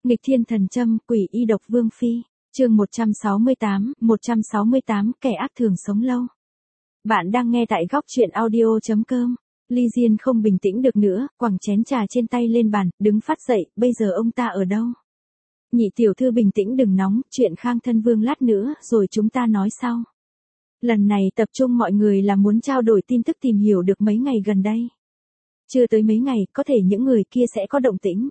Nghịch thiên thần châm, quỷ y độc vương phi, chương 168, kẻ ác thường sống lâu. Bạn đang nghe tại góc truyện audio.com. Ly Diên không bình tĩnh được nữa, quẳng chén trà trên tay lên bàn, đứng phát dậy, bây giờ ông ta ở đâu? Nhị tiểu thư bình tĩnh đừng nóng, chuyện Khang Thân Vương lát nữa, rồi chúng ta nói sau. Lần này tập trung mọi người là muốn trao đổi tin tức tìm hiểu được mấy ngày gần đây. Chưa tới mấy ngày, có thể những người kia sẽ có động tĩnh.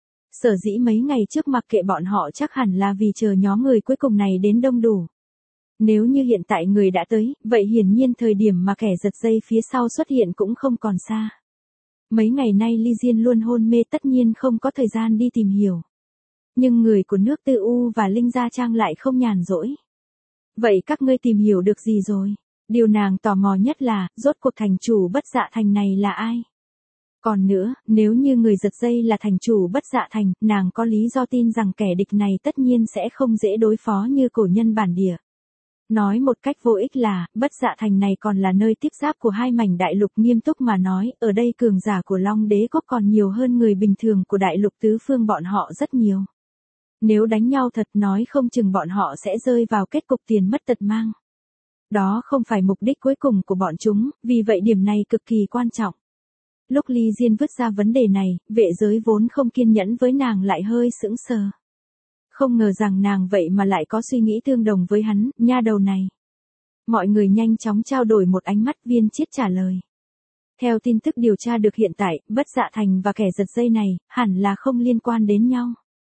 Sở dĩ mấy ngày trước mặc kệ bọn họ chắc hẳn là vì chờ nhóm người cuối cùng này đến đông đủ. Nếu như hiện tại người đã tới, vậy hiển nhiên thời điểm mà kẻ giật dây phía sau xuất hiện cũng không còn xa. Mấy ngày nay Ly Diên luôn hôn mê tất nhiên không có thời gian đi tìm hiểu. Nhưng người của nước Tư U và Linh Gia Trang lại không nhàn rỗi. Vậy các ngươi tìm hiểu được gì rồi? Điều nàng tò mò nhất là, rốt cuộc thành chủ Bất Dạ Thành này là ai? Còn nữa, nếu như người giật dây là thành chủ Bất Dạ Thành, nàng có lý do tin rằng kẻ địch này tất nhiên sẽ không dễ đối phó như cổ nhân bản địa. Nói một cách vô ích là, Bất Dạ Thành này còn là nơi tiếp giáp của hai mảnh đại lục, nghiêm túc mà nói, ở đây cường giả của Long Đế Quốc còn nhiều hơn người bình thường của đại lục tứ phương bọn họ rất nhiều. Nếu đánh nhau thật nói không chừng bọn họ sẽ rơi vào kết cục tiền mất tật mang. Đó không phải mục đích cuối cùng của bọn chúng, vì vậy điểm này cực kỳ quan trọng. Lúc Ly Diên vứt ra vấn đề này, vệ giới vốn không kiên nhẫn với nàng lại hơi sững sờ. Không ngờ rằng nàng vậy mà lại có suy nghĩ tương đồng với hắn, nha đầu này. Mọi người nhanh chóng trao đổi một ánh mắt, Viên Chiết trả lời. Theo tin tức điều tra được hiện tại, Bất Dạ Thành và kẻ giật dây này, hẳn là không liên quan đến nhau.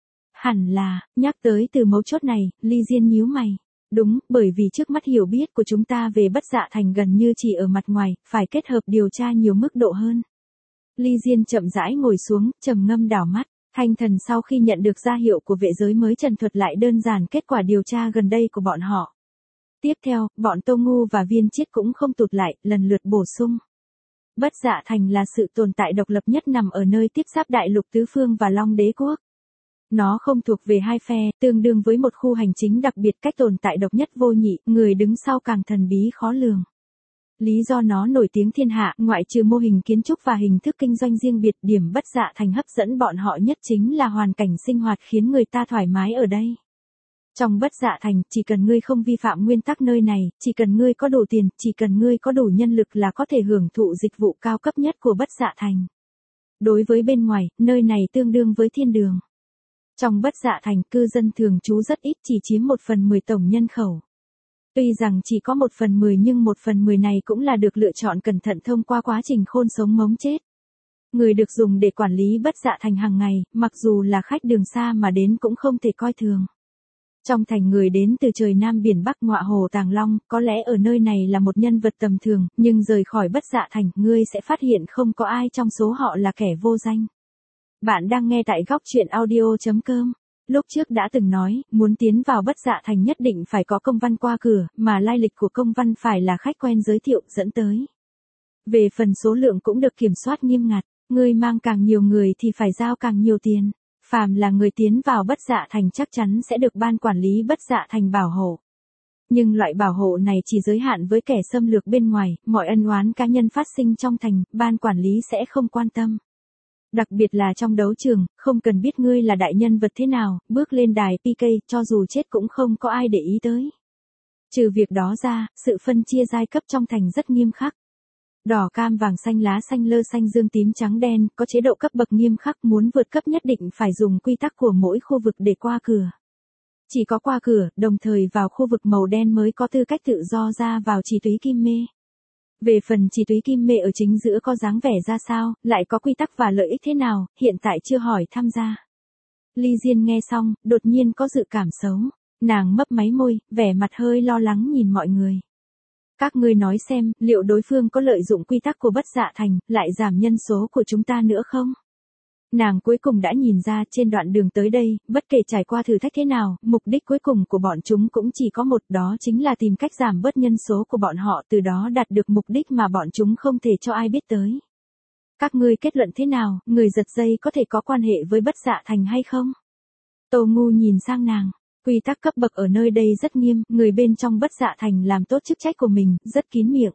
Hẳn là, nhắc tới từ mấu chốt này, Ly Diên nhíu mày. Đúng, bởi vì trước mắt hiểu biết của chúng ta về Bất Dạ Thành gần như chỉ ở mặt ngoài, phải kết hợp điều tra nhiều mức độ hơn. Ly Diên chậm rãi ngồi xuống, trầm ngâm đảo mắt. Thanh Thần sau khi nhận được gia hiệu của vệ giới mới trần thuật lại đơn giản kết quả điều tra gần đây của bọn họ. Tiếp theo, bọn Tô Ngu và Viên Chiết cũng không tụt lại, lần lượt bổ sung. Bất Dạ Thành là sự tồn tại độc lập nhất nằm ở nơi tiếp giáp đại lục tứ phương và Long Đế Quốc. Nó không thuộc về hai phe, tương đương với một khu hành chính đặc biệt, cách tồn tại độc nhất vô nhị, người đứng sau càng thần bí khó lường. Lý do nó nổi tiếng thiên hạ, ngoại trừ mô hình kiến trúc và hình thức kinh doanh riêng biệt, điểm Bất Dạ Thành hấp dẫn bọn họ nhất chính là hoàn cảnh sinh hoạt khiến người ta thoải mái ở đây. Trong Bất Dạ Thành, chỉ cần ngươi không vi phạm nguyên tắc nơi này, chỉ cần ngươi có đủ tiền, chỉ cần ngươi có đủ nhân lực là có thể hưởng thụ dịch vụ cao cấp nhất của Bất Dạ Thành. Đối với bên ngoài, nơi này tương đương với thiên đường. Trong Bất Dạ Thành, cư dân thường trú rất ít, chỉ chiếm 1/10 tổng nhân khẩu. Tuy rằng chỉ có 1/10 nhưng 1/10 này cũng là được lựa chọn cẩn thận thông qua quá trình khôn sống mống chết. Người được dùng để quản lý Bất Dạ Thành hàng ngày, mặc dù là khách đường xa mà đến cũng không thể coi thường. Trong thành người đến từ trời Nam biển Bắc, ngọa hồ Tàng Long, có lẽ ở nơi này là một nhân vật tầm thường, nhưng rời khỏi Bất Dạ Thành, ngươi sẽ phát hiện không có ai trong số họ là kẻ vô danh. Bạn đang nghe tại góc truyện audio.com. Lúc trước đã từng nói, muốn tiến vào Bất Dạ Thành nhất định phải có công văn qua cửa, mà lai lịch của công văn phải là khách quen giới thiệu dẫn tới. Về phần số lượng cũng được kiểm soát nghiêm ngặt, người mang càng nhiều người thì phải giao càng nhiều tiền. Phàm là người tiến vào Bất Dạ Thành chắc chắn sẽ được ban quản lý Bất Dạ Thành bảo hộ. Nhưng loại bảo hộ này chỉ giới hạn với kẻ xâm lược bên ngoài, mọi ân oán cá nhân phát sinh trong thành, ban quản lý sẽ không quan tâm. Đặc biệt là trong đấu trường, không cần biết ngươi là đại nhân vật thế nào, bước lên đài PK, cho dù chết cũng không có ai để ý tới. Trừ việc đó ra, sự phân chia giai cấp trong thành rất nghiêm khắc. Đỏ cam vàng xanh lá xanh lơ xanh dương tím trắng đen, có chế độ cấp bậc nghiêm khắc, muốn vượt cấp nhất định phải dùng quy tắc của mỗi khu vực để qua cửa. Chỉ có qua cửa, đồng thời vào khu vực màu đen mới có tư cách tự do ra vào Chỉ Túy Kim Mê. Về phần Chỉ Túy Kim Mê ở chính giữa có dáng vẻ ra sao, lại có quy tắc và lợi ích thế nào, hiện tại chưa hỏi tham gia. Ly Diên nghe xong, đột nhiên có dự cảm xấu. Nàng mấp máy môi, vẻ mặt hơi lo lắng nhìn mọi người. Các ngươi nói xem, liệu đối phương có lợi dụng quy tắc của Bất Dạ Thành, lại giảm nhân số của chúng ta nữa không? Nàng cuối cùng đã nhìn ra trên đoạn đường tới đây, bất kể trải qua thử thách thế nào, mục đích cuối cùng của bọn chúng cũng chỉ có một, đó chính là tìm cách giảm bớt nhân số của bọn họ, từ đó đạt được mục đích mà bọn chúng không thể cho ai biết tới. Các ngươi kết luận thế nào, người giật dây có thể có quan hệ với Bất Dạ Thành hay không? Tô Ngu nhìn sang nàng. Quy tắc cấp bậc ở nơi đây rất nghiêm, người bên trong Bất Dạ Thành làm tốt chức trách của mình, rất kín miệng.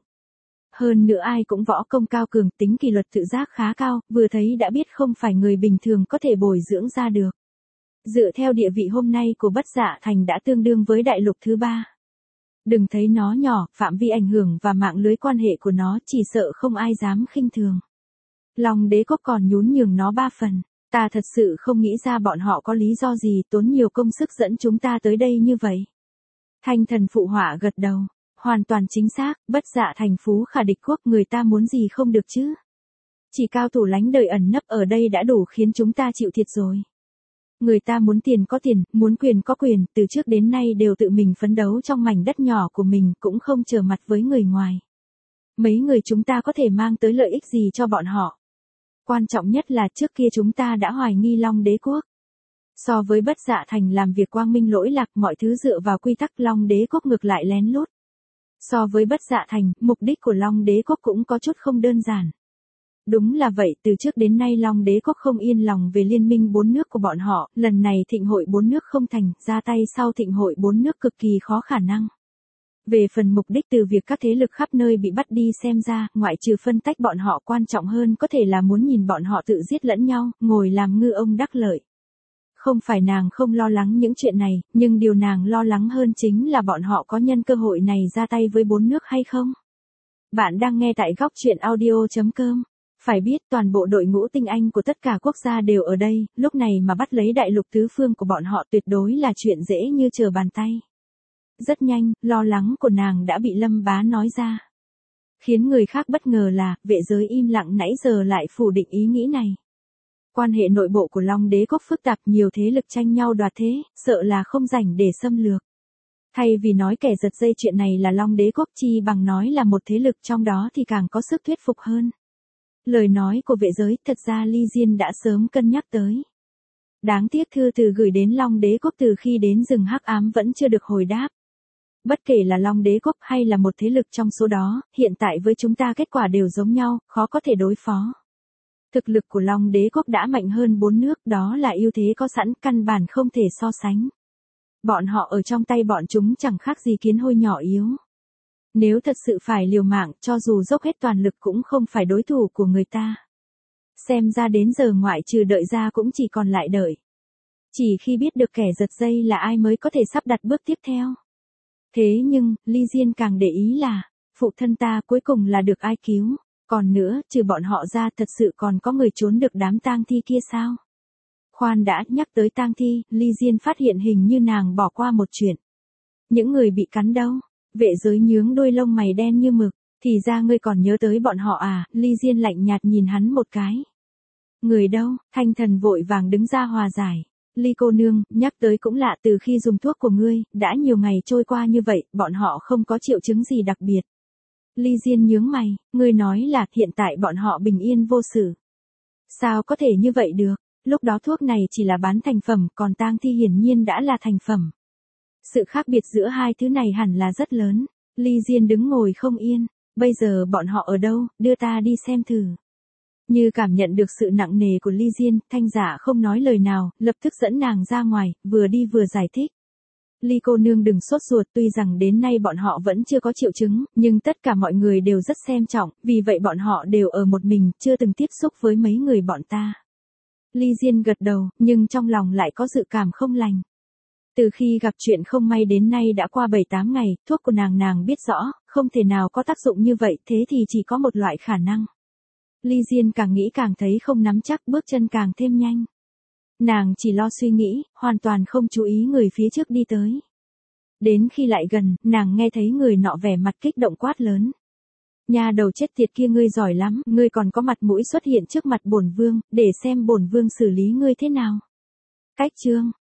Hơn nữa ai cũng võ công cao cường, tính kỷ luật tự giác khá cao, vừa thấy đã biết không phải người bình thường có thể bồi dưỡng ra được. Dựa theo địa vị hôm nay của Bất Dạ Thành đã tương đương với đại lục thứ 3. Đừng thấy nó nhỏ, phạm vi ảnh hưởng và mạng lưới quan hệ của nó chỉ sợ không ai dám khinh thường. Long Đế Quốc còn nhún nhường nó 3 phần. Ta thật sự không nghĩ ra bọn họ có lý do gì tốn nhiều công sức dẫn chúng ta tới đây như vậy. Thanh Thần phụ họa gật đầu. Hoàn toàn chính xác, Bất Dạ Thành phú khả địch quốc, người ta muốn gì không được chứ. Chỉ cao thủ lánh đời ẩn nấp ở đây đã đủ khiến chúng ta chịu thiệt rồi. Người ta muốn tiền có tiền, muốn quyền có quyền, từ trước đến nay đều tự mình phấn đấu trong mảnh đất nhỏ của mình, cũng không trở mặt với người ngoài. Mấy người chúng ta có thể mang tới lợi ích gì cho bọn họ? Quan trọng nhất là trước kia chúng ta đã hoài nghi Long Đế Quốc. So với Bất Dạ Thành làm việc quang minh lỗi lạc, mọi thứ dựa vào quy tắc, Long Đế Quốc ngược lại lén lút. So với Bất Dạ Thành, mục đích của Long Đế Quốc cũng có chút không đơn giản. Đúng là vậy, từ trước đến nay Long Đế Quốc không yên lòng về liên minh 4 nước của bọn họ, lần này thịnh hội 4 nước không thành, ra tay sau thịnh hội 4 nước cực kỳ khó khả năng. Về phần mục đích từ việc các thế lực khắp nơi bị bắt đi xem ra, ngoại trừ phân tách bọn họ, quan trọng hơn có thể là muốn nhìn bọn họ tự giết lẫn nhau, ngồi làm ngư ông đắc lợi. Không phải nàng không lo lắng những chuyện này, nhưng điều nàng lo lắng hơn chính là bọn họ có nhân cơ hội này ra tay với 4 nước hay không. Bạn đang nghe tại góc truyện audio.com. Phải biết toàn bộ đội ngũ tinh anh của tất cả quốc gia đều ở đây, lúc này mà bắt lấy đại lục tứ phương của bọn họ tuyệt đối là chuyện dễ như trở bàn tay. Rất nhanh, lo lắng của nàng đã bị Lâm Bá nói ra. Khiến người khác bất ngờ là, vệ giới im lặng nãy giờ lại phủ định ý nghĩ này. Quan hệ nội bộ của Long Đế Quốc phức tạp, nhiều thế lực tranh nhau đoạt thế, sợ là không rảnh để xâm lược. Thay vì nói kẻ giật dây chuyện này là Long Đế Quốc, chi bằng nói là một thế lực trong đó thì càng có sức thuyết phục hơn. Lời nói của vệ giới thật ra Ly Diên đã sớm cân nhắc tới. Đáng tiếc thư từ gửi đến Long Đế Quốc từ khi đến rừng hắc ám vẫn chưa được hồi đáp. Bất kể là Long Đế Quốc hay là một thế lực trong số đó, hiện tại với chúng ta kết quả đều giống nhau, khó có thể đối phó. Thực lực của Long Đế Quốc đã mạnh hơn 4 nước, đó là ưu thế có sẵn, căn bản không thể so sánh. Bọn họ ở trong tay bọn chúng chẳng khác gì kiến hôi nhỏ yếu. Nếu thật sự phải liều mạng, cho dù dốc hết toàn lực cũng không phải đối thủ của người ta. Xem ra đến giờ ngoại trừ đợi ra cũng chỉ còn lại đợi. Chỉ khi biết được kẻ giật dây là ai mới có thể sắp đặt bước tiếp theo. Thế nhưng, Ly Diên càng để ý là, phụ thân ta cuối cùng là được ai cứu, còn nữa, trừ bọn họ ra thật sự còn có người trốn được đám tang thi kia sao? Khoan đã, nhắc tới tang thi, Ly Diên phát hiện hình như nàng bỏ qua một chuyện. Những người bị cắn đâu? Vệ giới nhướng đôi lông mày đen như mực, thì ra ngươi còn nhớ tới bọn họ à? Ly Diên lạnh nhạt nhìn hắn một cái. Người đâu? Thanh Thần vội vàng đứng ra hòa giải. Ly cô nương, nhắc tới cũng lạ, từ khi dùng thuốc của ngươi, đã nhiều ngày trôi qua như vậy, bọn họ không có triệu chứng gì đặc biệt. Ly Diên nhướng mày, ngươi nói là hiện tại bọn họ bình yên vô sự. Sao có thể như vậy được? Lúc đó thuốc này chỉ là bán thành phẩm, còn tang thi hiển nhiên đã là thành phẩm. Sự khác biệt giữa hai thứ này hẳn là rất lớn. Ly Diên đứng ngồi không yên. Bây giờ bọn họ ở đâu, đưa ta đi xem thử. Như cảm nhận được sự nặng nề của Ly Diên, Thanh Giả không nói lời nào, lập tức dẫn nàng ra ngoài, vừa đi vừa giải thích. Ly cô nương đừng sốt ruột, tuy rằng đến nay bọn họ vẫn chưa có triệu chứng, nhưng tất cả mọi người đều rất xem trọng, vì vậy bọn họ đều ở một mình, chưa từng tiếp xúc với mấy người bọn ta. Ly Diên gật đầu, nhưng trong lòng lại có dự cảm không lành. Từ khi gặp chuyện không may đến nay đã qua 7-8 ngày, thuốc của nàng biết rõ, không thể nào có tác dụng như vậy, thế thì chỉ có một loại khả năng. Ly Diên càng nghĩ càng thấy không nắm chắc, bước chân càng thêm nhanh. Nàng chỉ lo suy nghĩ, hoàn toàn không chú ý người phía trước đi tới. Đến khi lại gần, nàng nghe thấy người nọ vẻ mặt kích động quát lớn. Nhà đầu chết tiệt kia, ngươi giỏi lắm, ngươi còn có mặt mũi xuất hiện trước mặt bổn vương, để xem bổn vương xử lý ngươi thế nào. Cách chương